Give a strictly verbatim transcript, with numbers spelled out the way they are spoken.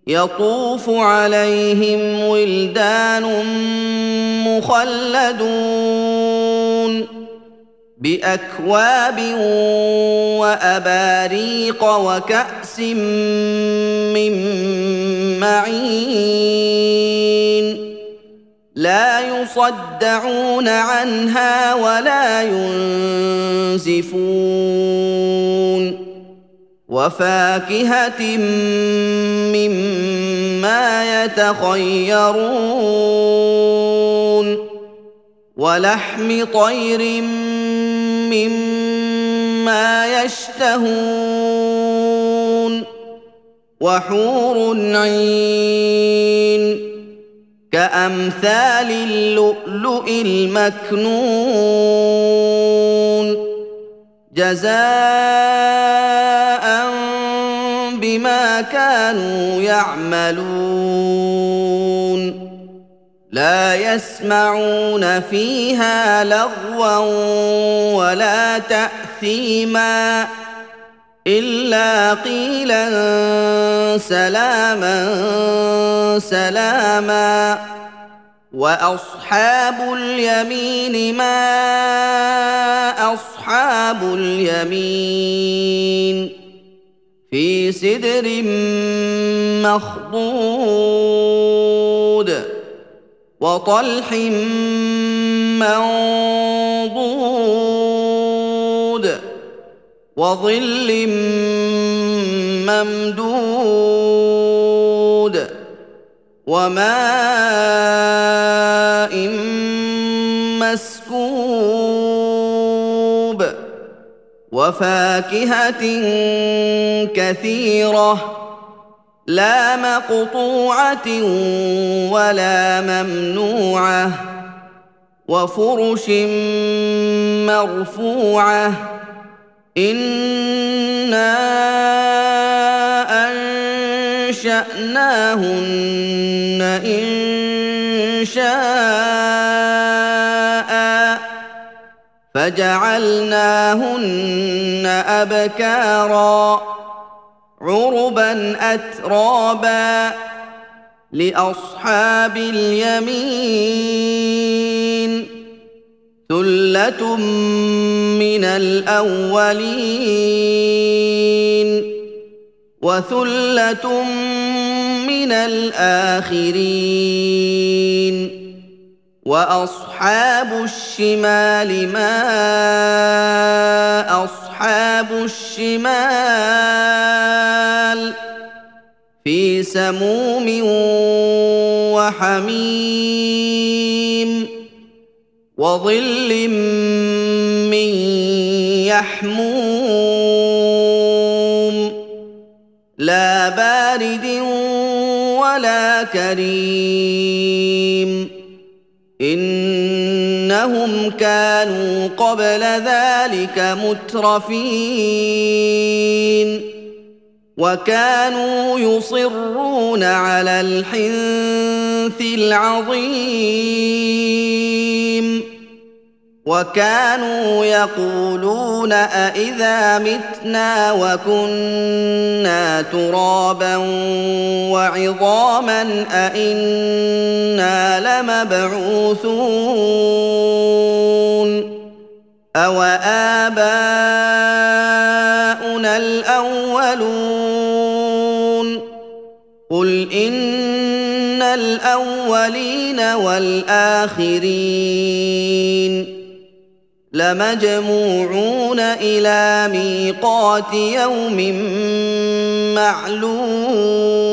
يطوف عليهم ولدان مخلدون بأكواب وأباريق وكأس من معين لا يصدعون عنها ولا ينزفون وفاكهة مما يتخيرون ولحم طير مما يشتهون وحور عين كأمثال اللؤلؤ المكنون جزاء بما كانوا يعملون لا يسمعون فيها لغوا ولا تأثيما إلا قيلا سلاما سلاما وأصحاب اليمين ما أصحاب اليمين في سدر مخضود وطلح منضود وظل ممدود وماء مسكوب وفاكهة كثيرة لا مقطوعة ولا ممنوعة وفرش مرفوعة إنا أنشأناهن إن شاء فجعلناهن أبكارا عربا أترابا لأصحاب اليمين ثلة من الأولين وثلة من الآخرين وأصحاب الشمال ما أصحاب الشمال في سموم وحميم وظل من يحموم لا بارد ولا كريم إنهم كانوا قبل ذلك مترفين وكانوا يصرون على الحنث العظيم وكانوا يقولون أإذا متنا وكنا ترابا وعظاما أإنا لمبعوثون أو آباؤنا الأولون قل إن الأولين والآخرين لمجموعون إلى ميقات يوم معلوم